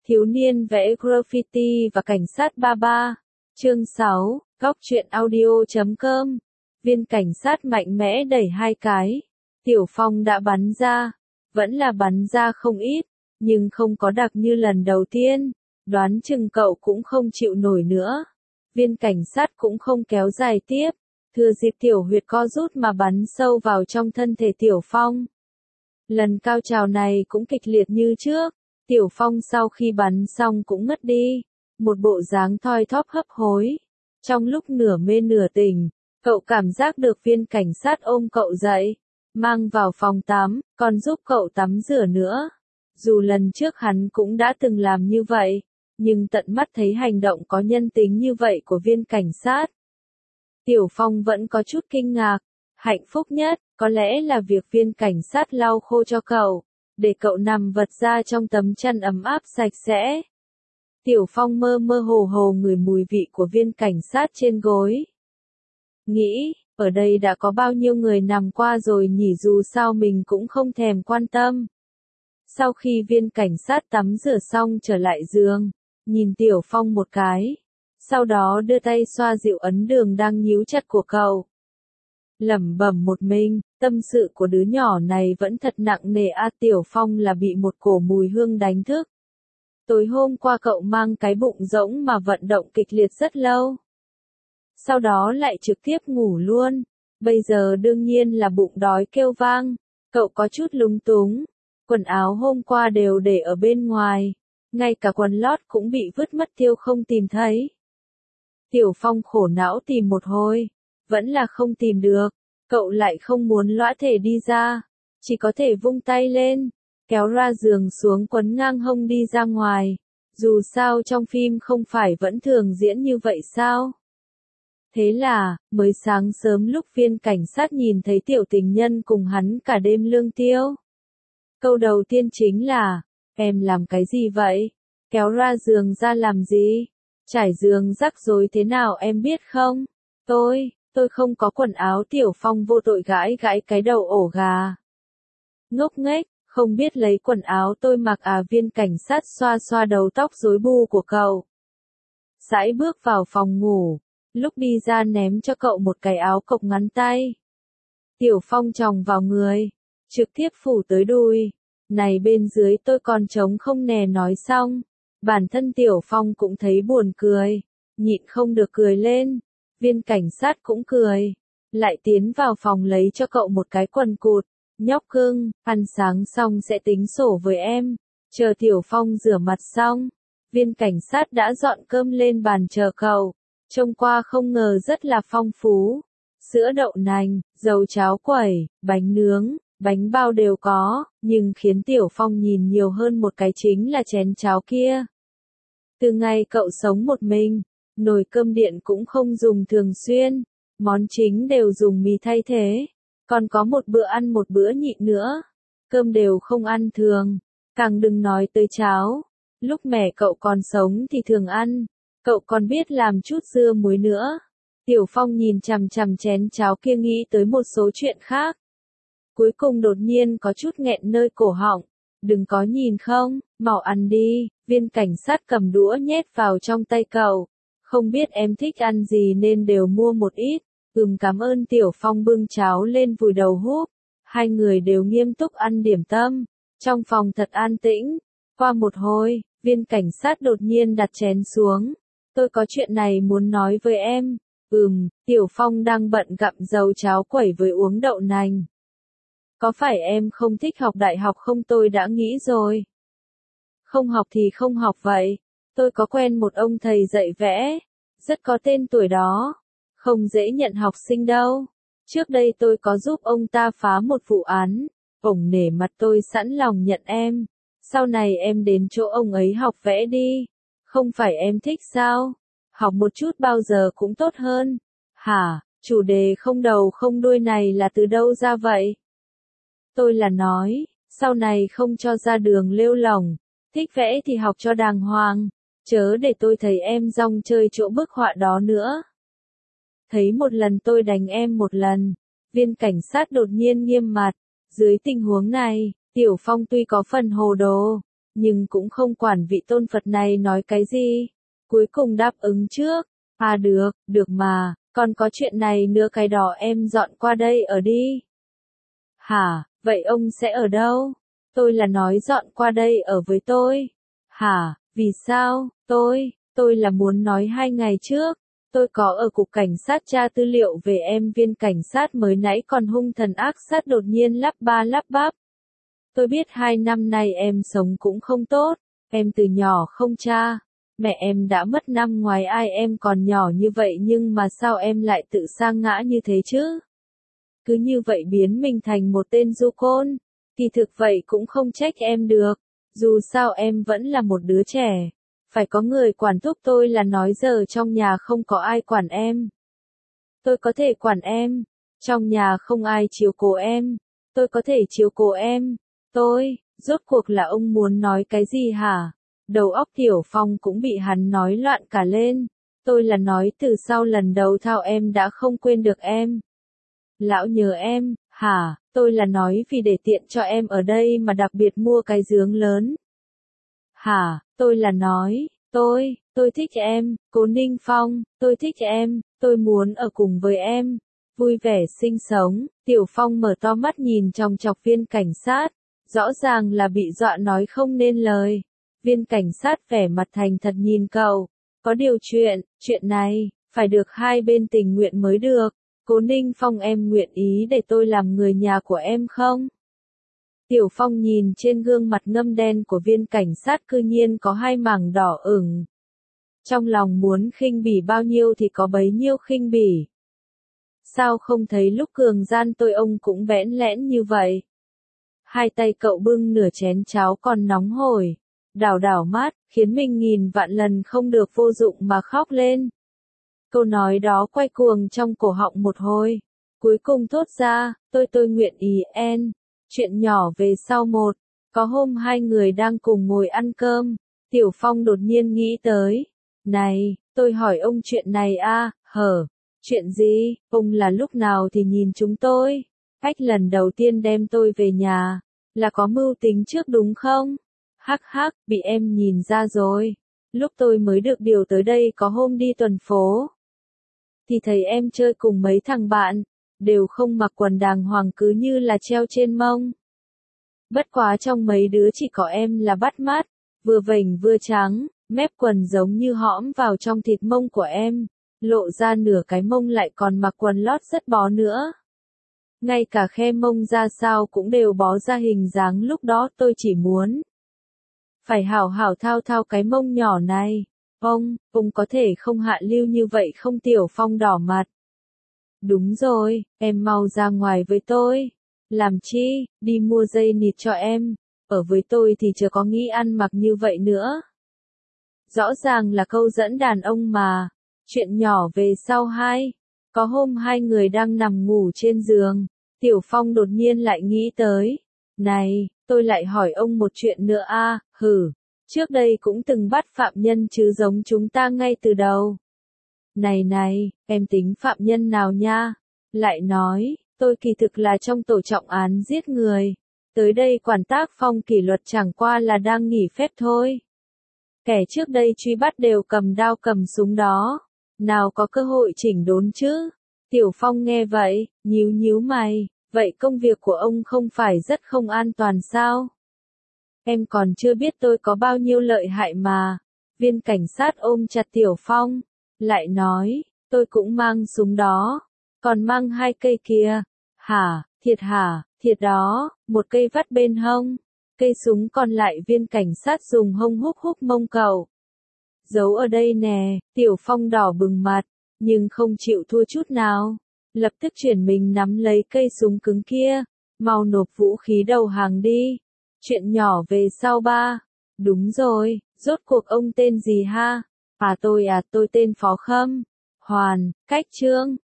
Thiếu niên vẽ graffiti và cảnh sát 33. Chương 6, Góc truyện audio.com. Viên cảnh sát mạnh mẽ đẩy 2 cái. Tiểu Phong đã bắn ra. Vẫn là bắn ra không ít, nhưng không có đặc như lần đầu tiên. Đoán chừng cậu cũng không chịu nổi nữa. Viên cảnh sát cũng không kéo dài tiếp. Thừa dịp tiểu huyệt co rút mà bắn sâu vào trong thân thể Tiểu Phong. Lần cao trào này cũng kịch liệt như trước. Tiểu Phong sau khi bắn xong cũng ngất đi. Một bộ dáng thoi thóp hấp hối. Trong lúc nửa mê nửa tỉnh, cậu cảm giác được viên cảnh sát ôm cậu dậy. Mang vào phòng tắm, còn giúp cậu tắm rửa nữa. Dù lần trước hắn cũng đã từng làm như vậy, nhưng tận mắt thấy hành động có nhân tính như vậy của viên cảnh sát. Tiểu Phong vẫn có chút kinh ngạc. Hạnh phúc nhất, có lẽ là việc viên cảnh sát lau khô cho cậu, để cậu nằm vật ra trong tấm chăn ấm áp sạch sẽ. Tiểu Phong mơ mơ hồ hồ ngửi mùi vị của viên cảnh sát trên gối. Nghĩ, ở đây đã có bao nhiêu người nằm qua rồi nhỉ, dù sao mình cũng không thèm quan tâm. Sau khi viên cảnh sát tắm rửa xong trở lại giường, nhìn Tiểu Phong một cái. Sau đó đưa tay xoa dịu ấn đường đang nhíu chặt của cậu. Lẩm bẩm một mình, tâm sự của đứa nhỏ này vẫn thật nặng nề a. Tiểu Phong là bị một cổ mùi hương đánh thức. Tối hôm qua cậu mang cái bụng rỗng mà vận động kịch liệt rất lâu. Sau đó lại trực tiếp ngủ luôn. Bây giờ đương nhiên là bụng đói kêu vang. Cậu có chút lúng túng. Quần áo hôm qua đều để ở bên ngoài. Ngay cả quần lót cũng bị vứt mất tiêu không tìm thấy. Tiểu Phong khổ não tìm một hồi. Vẫn là không tìm được. Cậu lại không muốn lõa thể đi ra. Chỉ có thể vung tay lên. Kéo ra giường xuống quấn ngang hông đi ra ngoài. Dù sao trong phim không phải vẫn thường diễn như vậy sao? Thế là, mới sáng sớm lúc viên cảnh sát nhìn thấy tiểu tình nhân cùng hắn cả đêm lương tiêu. Câu đầu tiên chính là, em làm cái gì vậy? Kéo ra giường ra làm gì? Trải giường rắc rối thế nào em biết không? Tôi không có quần áo. Tiểu Phong vô tội gãi gãi cái đầu ổ gà. Ngốc nghếch, không biết lấy quần áo tôi mặc à? Viên cảnh sát xoa xoa đầu tóc rối bù của cậu. Sải bước vào phòng ngủ, lúc đi ra ném cho cậu một cái áo cộc ngắn tay. Tiểu Phong chòng vào người, trực tiếp phủ tới đùi. Này bên dưới tôi còn trống không nè. Nói xong, bản thân Tiểu Phong cũng thấy buồn cười, nhịn không được cười lên. Viên cảnh sát cũng cười, lại tiến vào phòng lấy cho cậu một cái quần cụt. Nhóc cưng, ăn sáng xong sẽ tính sổ với em. Chờ Tiểu Phong rửa mặt xong, viên cảnh sát đã dọn cơm lên bàn chờ cậu. Trông qua không ngờ rất là phong phú. Sữa đậu nành, dầu cháo quẩy, bánh nướng, bánh bao đều có, nhưng khiến Tiểu Phong nhìn nhiều hơn một cái chính là chén cháo kia. Từ ngày cậu sống một mình, nồi cơm điện cũng không dùng thường xuyên, món chính đều dùng mì thay thế. Còn có một bữa ăn một bữa nhịn nữa. Cơm đều không ăn thường, càng đừng nói tới cháo. Lúc mẹ cậu còn sống thì thường ăn, cậu còn biết làm chút dưa muối nữa. Tiểu Phong nhìn chằm chằm chén cháo kia nghĩ tới một số chuyện khác. Cuối cùng đột nhiên có chút nghẹn nơi cổ họng. Đừng có nhìn không, mau ăn đi. Viên cảnh sát cầm đũa nhét vào trong tay cậu. Không biết em thích ăn gì nên đều mua một ít. Cảm ơn. Tiểu Phong bưng cháo lên vùi đầu húp. Hai người đều nghiêm túc ăn điểm tâm. Trong phòng thật an tĩnh. Qua một hồi, viên cảnh sát đột nhiên đặt chén xuống. Tôi có chuyện này muốn nói với em. Tiểu Phong đang bận gặm dầu cháo quẩy với uống đậu nành. Có phải em không thích học đại học không? Tôi đã nghĩ rồi. Không học thì không học vậy. Tôi có quen một ông thầy dạy vẽ. Rất có tên tuổi đó. Không dễ nhận học sinh đâu. Trước đây tôi có giúp ông ta phá một vụ án. Ông nể mặt tôi sẵn lòng nhận em. Sau này em đến chỗ ông ấy học vẽ đi. Không phải em thích sao? Học một chút bao giờ cũng tốt hơn. Hả, chủ đề không đầu không đuôi này là từ đâu ra vậy? Tôi là nói, sau này không cho ra đường lêu lỏng. Thích vẽ thì học cho đàng hoàng. Chớ để tôi thấy em rong chơi chỗ bức họa đó nữa. Thấy một lần tôi đánh em một lần. Viên cảnh sát đột nhiên nghiêm mặt. Dưới tình huống này, Tiểu Phong tuy có phần hồ đồ, nhưng cũng không quản vị tôn Phật này nói cái gì. Cuối cùng đáp ứng trước. À được, được mà, còn có chuyện này nữa cái đó em dọn qua đây ở đi. Hả, vậy ông sẽ ở đâu? Tôi là nói dọn qua đây ở với tôi. Hả, vì sao? Tôi là muốn nói 2 ngày trước. Tôi có ở cục cảnh sát tra tư liệu về em viên cảnh sát mới nãy còn hung thần ác sát đột nhiên lắp ba lắp bắp. Tôi biết 2 năm nay em sống cũng không tốt, em từ nhỏ không cha. Mẹ em đã mất năm ngoái ai em còn nhỏ như vậy nhưng mà sao em lại tự sa ngã như thế chứ? Cứ như vậy biến mình thành một tên du côn. Kỳ thực vậy cũng không trách em được. Dù sao em vẫn là một đứa trẻ. Phải có người quản thúc tôi là nói giờ trong nhà không có ai quản em. Tôi có thể quản em. Trong nhà không ai chiếu cố em. Tôi có thể chiếu cố em. Rốt cuộc là ông muốn nói cái gì hả? Đầu óc Tiểu Phong cũng bị hắn nói loạn cả lên. Tôi là nói từ sau lần đầu thao em đã không quên được em. Lão nhớ em, hả? Tôi là nói vì để tiện cho em ở đây mà đặc biệt mua cái giường lớn. Hả? Tôi là nói, tôi thích em, Cố Ninh Phong, tôi thích em, tôi muốn ở cùng với em. Vui vẻ sinh sống, Tiểu Phong mở to mắt nhìn chòng chọc viên cảnh sát. Rõ ràng là bị dọa nói không nên lời. Viên cảnh sát vẻ mặt thành thật nhìn cậu. Có điều chuyện này, phải được hai bên tình nguyện mới được. Cố Ninh Phong em nguyện ý để tôi làm người nhà của em không? Tiểu Phong nhìn trên gương mặt ngâm đen của viên cảnh sát cư nhiên có 2 mảng đỏ ửng. Trong lòng muốn khinh bỉ bao nhiêu thì có bấy nhiêu khinh bỉ. Sao không thấy lúc cường gian tôi ông cũng bẽn lẽn như vậy? Hai tay cậu bưng nửa chén cháo còn nóng hổi, đảo mát, khiến mình nghìn vạn lần không được vô dụng mà khóc lên. Câu nói đó quay cuồng trong cổ họng một hồi, cuối cùng thốt ra, tôi nguyện ý en. Chuyện nhỏ về sau một, có hôm hai người đang cùng ngồi ăn cơm, Tiểu Phong đột nhiên nghĩ tới, này, tôi hỏi ông chuyện này chuyện gì, ông là lúc nào thì nhìn chúng tôi, cách lần đầu tiên đem tôi về nhà, là có mưu tính trước đúng không? Hắc hắc, bị em nhìn ra rồi, lúc tôi mới được điều tới đây có hôm đi tuần phố, thì thấy em chơi cùng mấy thằng bạn, đều không mặc quần đàng hoàng cứ như là treo trên mông. Bất quá trong mấy đứa chỉ có em là bắt mắt, vừa vểnh vừa trắng, mép quần giống như hõm vào trong thịt mông của em, lộ ra nửa cái mông lại còn mặc quần lót rất bó nữa. Ngay cả khe mông ra sao cũng đều bó ra hình dáng lúc đó tôi chỉ muốn. Phải hảo hảo thao cái mông nhỏ này. Ông có thể không hạ lưu như vậy không? Tiểu Phong đỏ mặt. Đúng rồi, em mau ra ngoài với tôi. Làm chi, đi mua dây nịt cho em. Ở với tôi thì chưa có nghĩ ăn mặc như vậy nữa. Rõ ràng là câu dẫn đàn ông mà. Chuyện nhỏ về sau hai. Có hôm hai người đang nằm ngủ trên giường. Tiểu Phong đột nhiên lại nghĩ tới. Này, tôi lại hỏi ông một chuyện nữa trước đây cũng từng bắt phạm nhân chứ giống chúng ta ngay từ đầu. Này, em tính phạm nhân nào nha? Lại nói, tôi kỳ thực là trong tổ trọng án giết người. Tới đây quản tác phong kỷ luật chẳng qua là đang nghỉ phép thôi. Kẻ trước đây truy bắt đều cầm đao cầm súng đó. Nào có cơ hội chỉnh đốn chứ? Tiểu Phong nghe vậy, nhíu mày. Vậy công việc của ông không phải rất không an toàn sao? Em còn chưa biết tôi có bao nhiêu lợi hại mà. Viên cảnh sát ôm chặt Tiểu Phong, lại nói, tôi cũng mang súng đó, còn mang 2 cây kia. Hả, thiệt đó, một cây vắt bên hông, cây súng còn lại viên cảnh sát dùng hông húc mông cậu. Giấu ở đây nè, Tiểu Phong đỏ bừng mặt, nhưng không chịu thua chút nào. Lập tức chuyển mình nắm lấy cây súng cứng kia, mau nộp vũ khí đầu hàng đi. Chuyện nhỏ về sau ba. Đúng rồi, rốt cuộc ông tên gì ha? Tôi tên Phó Khâm. Hoàn, cách Trương.